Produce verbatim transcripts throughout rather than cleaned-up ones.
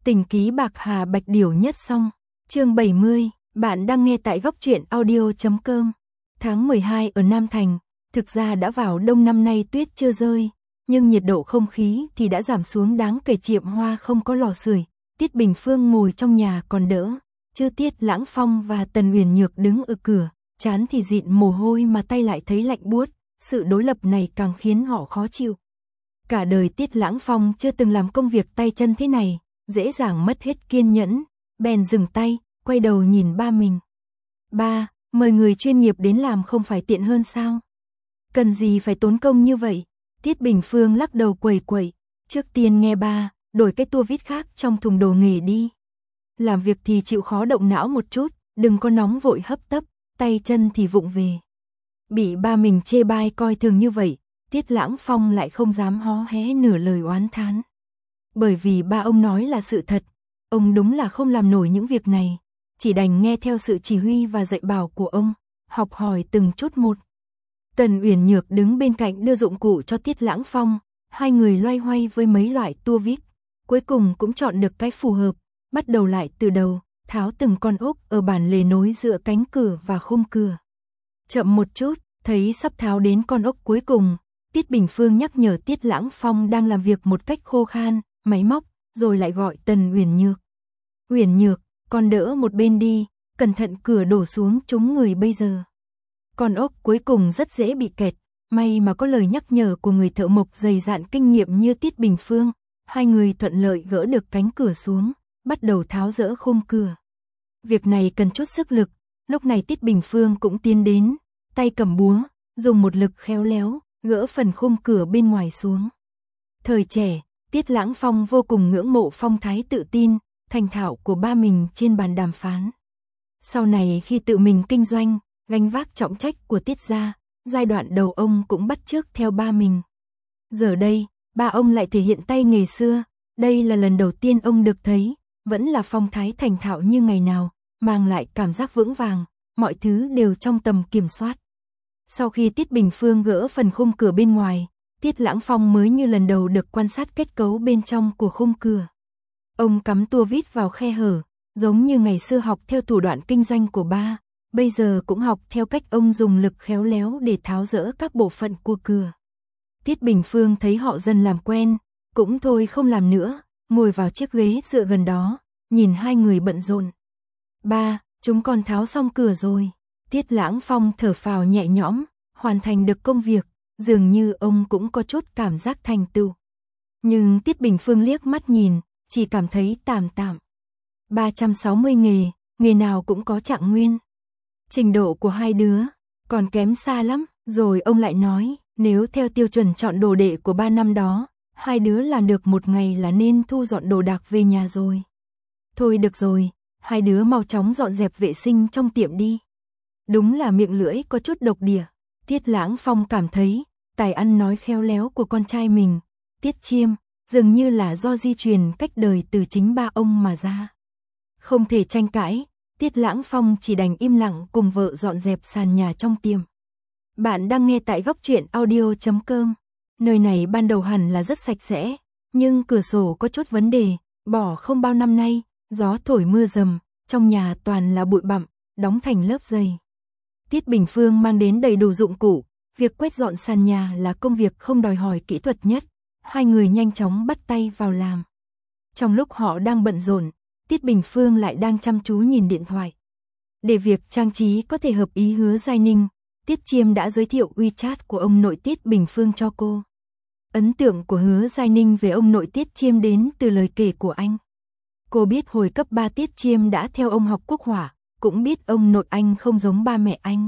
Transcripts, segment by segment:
Tình ký bạc hà bạch điểu nhất xong. Chương bảy mươi, bạn đang nghe tại góc truyện audio chấm com. Tháng mười hai ở Nam Thành, thực ra đã vào đông năm nay tuyết chưa rơi, nhưng nhiệt độ không khí thì đã giảm xuống đáng kể. Chiệm Hoa không có lò sưởi, Tiết Bình Phương ngồi trong nhà còn đỡ, chứ Tiết Lãng Phong và Tần Uyển Nhược đứng ở cửa, trán thì dịn mồ hôi mà tay lại thấy lạnh buốt, sự đối lập này càng khiến họ khó chịu. Cả đời Tiết Lãng Phong chưa từng làm công việc tay chân thế này, dễ dàng mất hết kiên nhẫn, bèn dừng tay, quay đầu nhìn ba mình. Ba, mời người chuyên nghiệp đến làm không phải tiện hơn sao? Cần gì phải tốn công như vậy? Tiết Bình Phương lắc đầu quẩy quẩy, trước tiên nghe ba, đổi cái tua vít khác trong thùng đồ nghề đi. Làm việc thì chịu khó động não một chút, đừng có nóng vội hấp tấp, tay chân thì vụng về. Bị ba mình chê bai coi thường như vậy, Tiết Lãng Phong lại không dám hó hé nửa lời oán thán. Bởi vì ba ông nói là sự thật, ông đúng là không làm nổi những việc này, chỉ đành nghe theo sự chỉ huy và dạy bảo của ông, học hỏi từng chút một. Tần Uyển Nhược đứng bên cạnh đưa dụng cụ cho Tiết Lãng Phong, hai người loay hoay với mấy loại tua vít, cuối cùng cũng chọn được cái phù hợp, bắt đầu lại từ đầu, tháo từng con ốc ở bản lề nối giữa cánh cửa và khung cửa. Chậm một chút, thấy sắp tháo đến con ốc cuối cùng, Tiết Bình Phương nhắc nhở Tiết Lãng Phong đang làm việc một cách khô khan, máy móc, rồi lại gọi Tần Uyển Nhược. Uyển Nhược, con đỡ một bên đi, cẩn thận cửa đổ xuống trúng người bây giờ. Con ốc cuối cùng rất dễ bị kẹt, may mà có lời nhắc nhở của người thợ mộc dày dạn kinh nghiệm như Tiết Bình Phương, hai người thuận lợi gỡ được cánh cửa xuống, bắt đầu tháo dỡ khung cửa. Việc này cần chút sức lực, lúc này Tiết Bình Phương cũng tiến đến, tay cầm búa, dùng một lực khéo léo, gỡ phần khung cửa bên ngoài xuống. Thời trẻ, Tiết Lãng Phong vô cùng ngưỡng mộ phong thái tự tin, thành thạo của ba mình trên bàn đàm phán. Sau này khi tự mình kinh doanh, gánh vác trọng trách của Tiết gia, giai đoạn đầu ông cũng bắt chước theo ba mình. Giờ đây, ba ông lại thể hiện tay nghề xưa, đây là lần đầu tiên ông được thấy, vẫn là phong thái thành thạo như ngày nào, mang lại cảm giác vững vàng, mọi thứ đều trong tầm kiểm soát. Sau khi Tiết Bình Phương gỡ phần khung cửa bên ngoài, Tiết Lãng Phong mới như lần đầu được quan sát kết cấu bên trong của khung cửa. Ông cắm tua vít vào khe hở, giống như ngày xưa học theo thủ đoạn kinh doanh của ba, bây giờ cũng học theo cách ông dùng lực khéo léo để tháo dỡ các bộ phận của cửa. Tiết Bình Phương thấy họ dần làm quen, cũng thôi không làm nữa, ngồi vào chiếc ghế dựa gần đó, nhìn hai người bận rộn. Ba, chúng con tháo xong cửa rồi. Tiết Lãng Phong thở phào nhẹ nhõm, hoàn thành được công việc, dường như ông cũng có chút cảm giác thành tựu. Nhưng Tiết Bình Phương liếc mắt nhìn, chỉ cảm thấy tạm tạm. ba trăm sáu mươi nghề, nghề nào cũng có trạng nguyên. Trình độ của hai đứa còn kém xa lắm, rồi ông lại nói, nếu theo tiêu chuẩn chọn đồ đệ của ba năm đó, hai đứa làm được một ngày là nên thu dọn đồ đạc về nhà rồi. Thôi được rồi, hai đứa mau chóng dọn dẹp vệ sinh trong tiệm đi. Đúng là miệng lưỡi có chút độc địa. Tiết Lãng Phong cảm thấy, tài ăn nói khéo léo của con trai mình, Tiết Chiêm, dường như là do di truyền cách đời từ chính ba ông mà ra. Không thể tranh cãi, Tiết Lãng Phong chỉ đành im lặng cùng vợ dọn dẹp sàn nhà trong tiệm. Bạn đang nghe tại góc truyện audio chấm com. Nơi này ban đầu hẳn là rất sạch sẽ, nhưng cửa sổ có chút vấn đề, bỏ không bao năm nay, gió thổi mưa rầm, trong nhà toàn là bụi bặm, đóng thành lớp dày. Tiết Bình Phương mang đến đầy đủ dụng cụ, việc quét dọn sàn nhà là công việc không đòi hỏi kỹ thuật nhất, hai người nhanh chóng bắt tay vào làm. Trong lúc họ đang bận rộn, Tiết Bình Phương lại đang chăm chú nhìn điện thoại. Để việc trang trí có thể hợp ý Hứa Giai Ninh, Tiết Chiêm đã giới thiệu WeChat của ông nội Tiết Bình Phương cho cô. Ấn tượng của Hứa Giai Ninh về ông nội Tiết Chiêm đến từ lời kể của anh. Cô biết hồi cấp ba Tiết Chiêm đã theo ông học quốc hỏa, cũng biết ông nội anh không giống ba mẹ anh.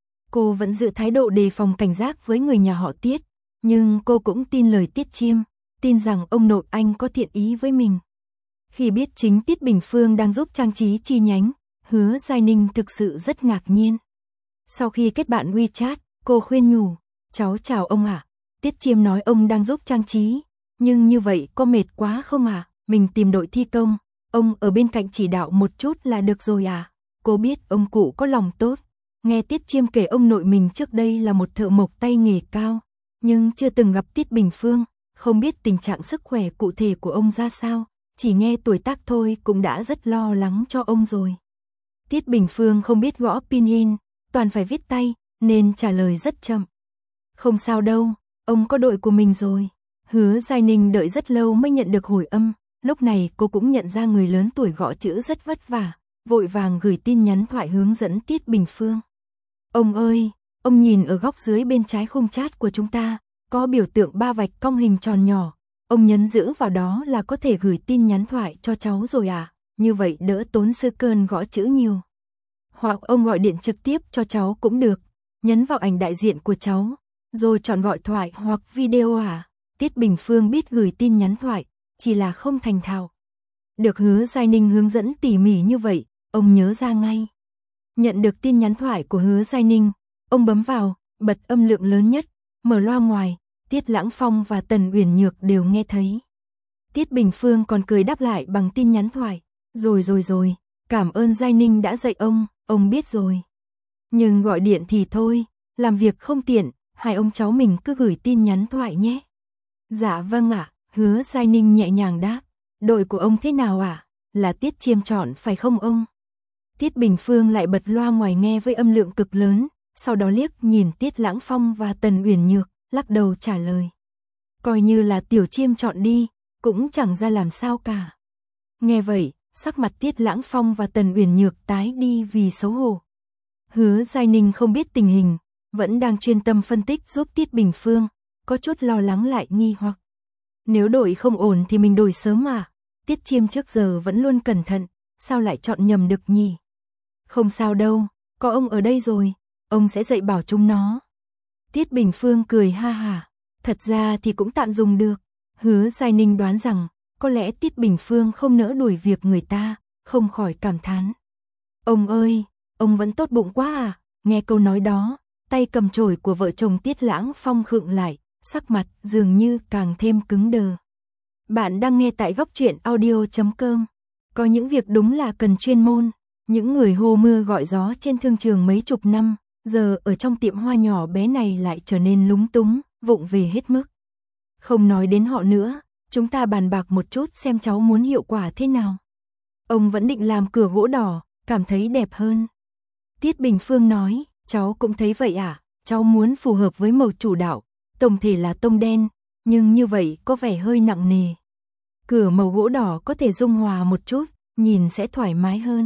Cô vẫn giữ thái độ đề phòng cảnh giác với người nhà họ Tiết, nhưng cô cũng tin lời Tiết Chiêm, tin rằng ông nội anh có thiện ý với mình. Khi biết chính Tiết Bình Phương đang giúp trang trí chi nhánh, Hứa Giai Ninh thực sự rất ngạc nhiên. Sau khi kết bạn WeChat, cô khuyên nhủ, cháu chào ông ạ. Tiết Chiêm nói ông đang giúp trang trí, nhưng như vậy có mệt quá không ạ? Mình tìm đội thi công, ông ở bên cạnh chỉ đạo một chút là được rồi à? Cô biết ông cụ có lòng tốt. Nghe Tiết Chiêm kể ông nội mình trước đây là một thợ mộc tay nghề cao, nhưng chưa từng gặp Tiết Bình Phương, không biết tình trạng sức khỏe cụ thể của ông ra sao, chỉ nghe tuổi tác thôi cũng đã rất lo lắng cho ông rồi. Tiết Bình Phương không biết gõ pin in, toàn phải viết tay, nên trả lời rất chậm. Không sao đâu, ông có đội của mình rồi. Hứa Giai Ninh đợi rất lâu mới nhận được hồi âm, lúc này cô cũng nhận ra người lớn tuổi gõ chữ rất vất vả, vội vàng gửi tin nhắn thoại hướng dẫn Tiết Bình Phương. Ông ơi, ông nhìn ở góc dưới bên trái khung chat của chúng ta, có biểu tượng ba vạch cong hình tròn nhỏ, ông nhấn giữ vào đó là có thể gửi tin nhắn thoại cho cháu rồi à, như vậy đỡ tốn sư cơn gõ chữ nhiều. Hoặc ông gọi điện trực tiếp cho cháu cũng được, nhấn vào ảnh đại diện của cháu, rồi chọn gọi thoại hoặc video à. Tiết Bình Phương biết gửi tin nhắn thoại, chỉ là không thành thạo. Được Hứa Giai Ninh hướng dẫn tỉ mỉ như vậy, ông nhớ ra ngay. Nhận được tin nhắn thoại của Hứa Giai Ninh, ông bấm vào, bật âm lượng lớn nhất, mở loa ngoài, Tiết Lãng Phong và Tần Uyển Nhược đều nghe thấy. Tiết Bình Phương còn cười đáp lại bằng tin nhắn thoại, rồi rồi rồi, cảm ơn Giai Ninh đã dạy ông, ông biết rồi. Nhưng gọi điện thì thôi, làm việc không tiện, hai ông cháu mình cứ gửi tin nhắn thoại nhé. Dạ vâng ạ, Hứa Giai Ninh nhẹ nhàng đáp. Đội của ông thế nào ạ? À? Là Tiết Chiêm chọn phải không ông? Tiết Bình Phương lại bật loa ngoài nghe với âm lượng cực lớn, sau đó liếc nhìn Tiết Lãng Phong và Tần Uyển Nhược, lắc đầu trả lời. Coi như là Tiểu Chiêm chọn đi, cũng chẳng ra làm sao cả. Nghe vậy, sắc mặt Tiết Lãng Phong và Tần Uyển Nhược tái đi vì xấu hổ. Hứa Giai Ninh không biết tình hình, vẫn đang chuyên tâm phân tích giúp Tiết Bình Phương, có chút lo lắng lại nghi hoặc. Nếu đổi không ổn thì mình đổi sớm mà, Tiết Chiêm trước giờ vẫn luôn cẩn thận, sao lại chọn nhầm được nhỉ? Không sao đâu, có ông ở đây rồi, ông sẽ dạy bảo chúng nó. Tiết Bình Phương cười ha hả, thật ra thì cũng tạm dùng được. Hứa Giai Ninh đoán rằng, có lẽ Tiết Bình Phương không nỡ đuổi việc người ta, không khỏi cảm thán. Ông ơi, ông vẫn tốt bụng quá à, nghe câu nói đó, tay cầm chổi của vợ chồng Tiết Lãng Phong khựng lại, sắc mặt dường như càng thêm cứng đờ. Bạn đang nghe tại góc truyện audio chấm com. Có những việc đúng là cần chuyên môn, những người hô mưa gọi gió trên thương trường mấy chục năm, giờ ở trong tiệm hoa nhỏ bé này lại trở nên lúng túng, vụng về hết mức. Không nói đến họ nữa, chúng ta bàn bạc một chút xem cháu muốn hiệu quả thế nào. Ông vẫn định làm cửa gỗ đỏ, cảm thấy đẹp hơn. Tiết Bình Phương nói, cháu cũng thấy vậy à, cháu muốn phù hợp với màu chủ đạo, tổng thể là tông đen, nhưng như vậy có vẻ hơi nặng nề. Cửa màu gỗ đỏ có thể dung hòa một chút, nhìn sẽ thoải mái hơn.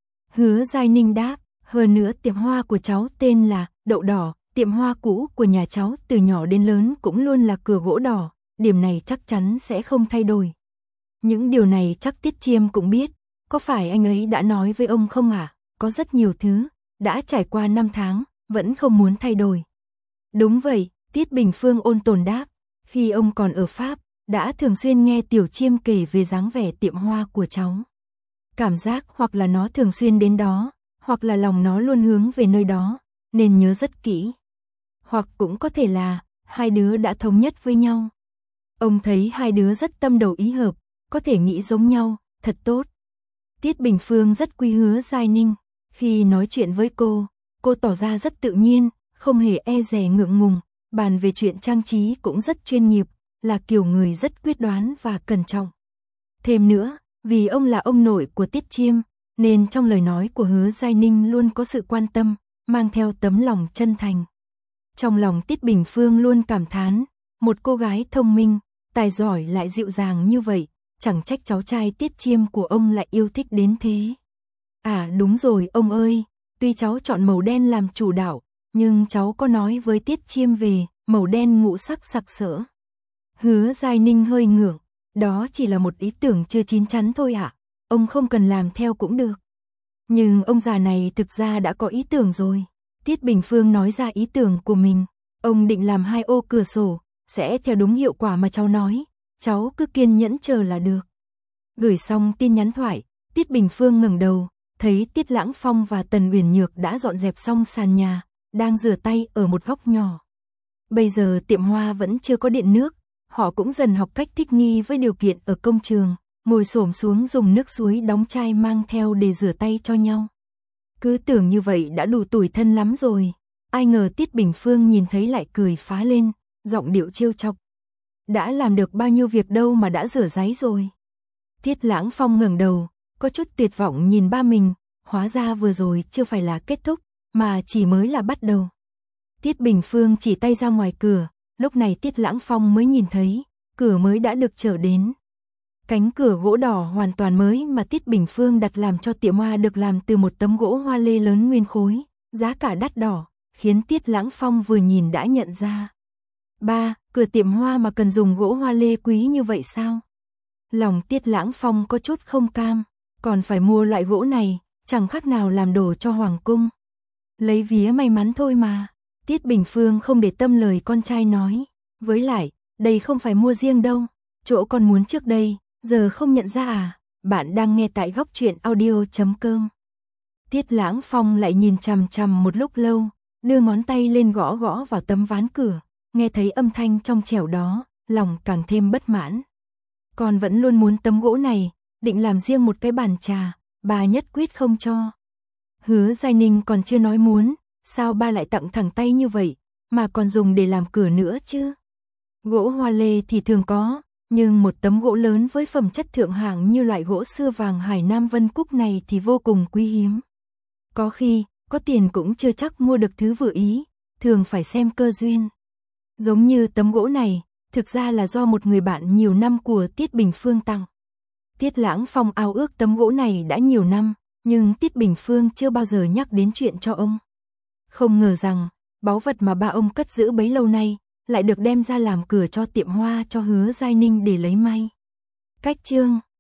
Hứa Giai Ninh đáp, hơn nữa tiệm hoa của cháu tên là Đậu Đỏ, tiệm hoa cũ của nhà cháu từ nhỏ đến lớn cũng luôn là cửa gỗ đỏ, điểm này chắc chắn sẽ không thay đổi. Những điều này chắc Tiết Chiêm cũng biết, có phải anh ấy đã nói với ông không à? Có rất nhiều thứ, đã trải qua năm tháng, vẫn không muốn thay đổi. Đúng vậy, Tiết Bình Phương ôn tồn đáp, khi ông còn ở Pháp, đã thường xuyên nghe Tiểu Chiêm kể về dáng vẻ tiệm hoa của cháu. Cảm giác hoặc là nó thường xuyên đến đó, hoặc là lòng nó luôn hướng về nơi đó, nên nhớ rất kỹ. Hoặc cũng có thể là, hai đứa đã thống nhất với nhau. Ông thấy hai đứa rất tâm đầu ý hợp, có thể nghĩ giống nhau, thật tốt. Tiết Bình Phương rất quý Hứa Giai Ninh, khi nói chuyện với cô, cô tỏ ra rất tự nhiên, không hề e dè ngượng ngùng, bàn về chuyện trang trí cũng rất chuyên nghiệp, là kiểu người rất quyết đoán và cẩn trọng. Thêm nữa, vì ông là ông nội của Tiết Chiêm, nên trong lời nói của Hứa Giai Ninh luôn có sự quan tâm, mang theo tấm lòng chân thành. Trong lòng Tiết Bình Phương luôn cảm thán, một cô gái thông minh, tài giỏi lại dịu dàng như vậy, chẳng trách cháu trai Tiết Chiêm của ông lại yêu thích đến thế. À đúng rồi ông ơi, tuy cháu chọn màu đen làm chủ đạo, nhưng cháu có nói với Tiết Chiêm về màu đen ngũ sắc sặc sỡ. Hứa Giai Ninh hơi ngượng, đó chỉ là một ý tưởng chưa chín chắn thôi ạ, à? Ông không cần làm theo cũng được. Nhưng ông già này thực ra đã có ý tưởng rồi. Tiết Bình Phương nói ra ý tưởng của mình, ông định làm hai ô cửa sổ, sẽ theo đúng hiệu quả mà cháu nói, cháu cứ kiên nhẫn chờ là được. Gửi xong tin nhắn thoại, Tiết Bình Phương ngẩng đầu, thấy Tiết Lãng Phong và Tần Uyển Nhược đã dọn dẹp xong sàn nhà, đang rửa tay ở một góc nhỏ. Bây giờ tiệm hoa vẫn chưa có điện nước, họ cũng dần học cách thích nghi với điều kiện ở công trường, ngồi xổm xuống dùng nước suối đóng chai mang theo để rửa tay cho nhau. Cứ tưởng như vậy đã đủ tủi thân lắm rồi, ai ngờ Tiết Bình Phương nhìn thấy lại cười phá lên, giọng điệu trêu chọc. Đã làm được bao nhiêu việc đâu mà đã rửa ráy rồi. Tiết Lãng Phong ngẩng đầu, có chút tuyệt vọng nhìn ba mình, hóa ra vừa rồi chưa phải là kết thúc, mà chỉ mới là bắt đầu. Tiết Bình Phương chỉ tay ra ngoài cửa, lúc này Tiết Lãng Phong mới nhìn thấy, cửa mới đã được trở đến. Cánh cửa gỗ đỏ hoàn toàn mới mà Tiết Bình Phương đặt làm cho tiệm hoa được làm từ một tấm gỗ hoa lê lớn nguyên khối, giá cả đắt đỏ, khiến Tiết Lãng Phong vừa nhìn đã nhận ra. Ba, cửa tiệm hoa mà cần dùng gỗ hoa lê quý như vậy sao? Lòng Tiết Lãng Phong có chút không cam, còn phải mua loại gỗ này, chẳng khác nào làm đồ cho hoàng cung. Lấy vía may mắn thôi mà. Tiết Bình Phương không để tâm lời con trai nói, với lại, đây không phải mua riêng đâu, chỗ con muốn trước đây, giờ không nhận ra à? Bạn đang nghe tại góc truyện audio chấm com. Tiết Lãng Phong lại nhìn chằm chằm một lúc lâu, đưa ngón tay lên gõ gõ vào tấm ván cửa, nghe thấy âm thanh trong trẻo đó, lòng càng thêm bất mãn. Con vẫn luôn muốn tấm gỗ này, định làm riêng một cái bàn trà, bà nhất quyết không cho. Hứa Giai Ninh còn chưa nói muốn, sao ba lại tặng thẳng tay như vậy, mà còn dùng để làm cửa nữa chứ? Gỗ hoa lê thì thường có, nhưng một tấm gỗ lớn với phẩm chất thượng hạng như loại gỗ xưa vàng Hải Nam Vân Cúc này thì vô cùng quý hiếm. Có khi, có tiền cũng chưa chắc mua được thứ vừa ý, thường phải xem cơ duyên. Giống như tấm gỗ này, thực ra là do một người bạn nhiều năm của Tiết Bình Phương tặng. Tiết Lãng Phong ao ước tấm gỗ này đã nhiều năm, nhưng Tiết Bình Phương chưa bao giờ nhắc đến chuyện cho ông. Không ngờ rằng, báu vật mà ba ông cất giữ bấy lâu nay, lại được đem ra làm cửa cho tiệm hoa cho Hứa Giai Ninh để lấy may. Cách chương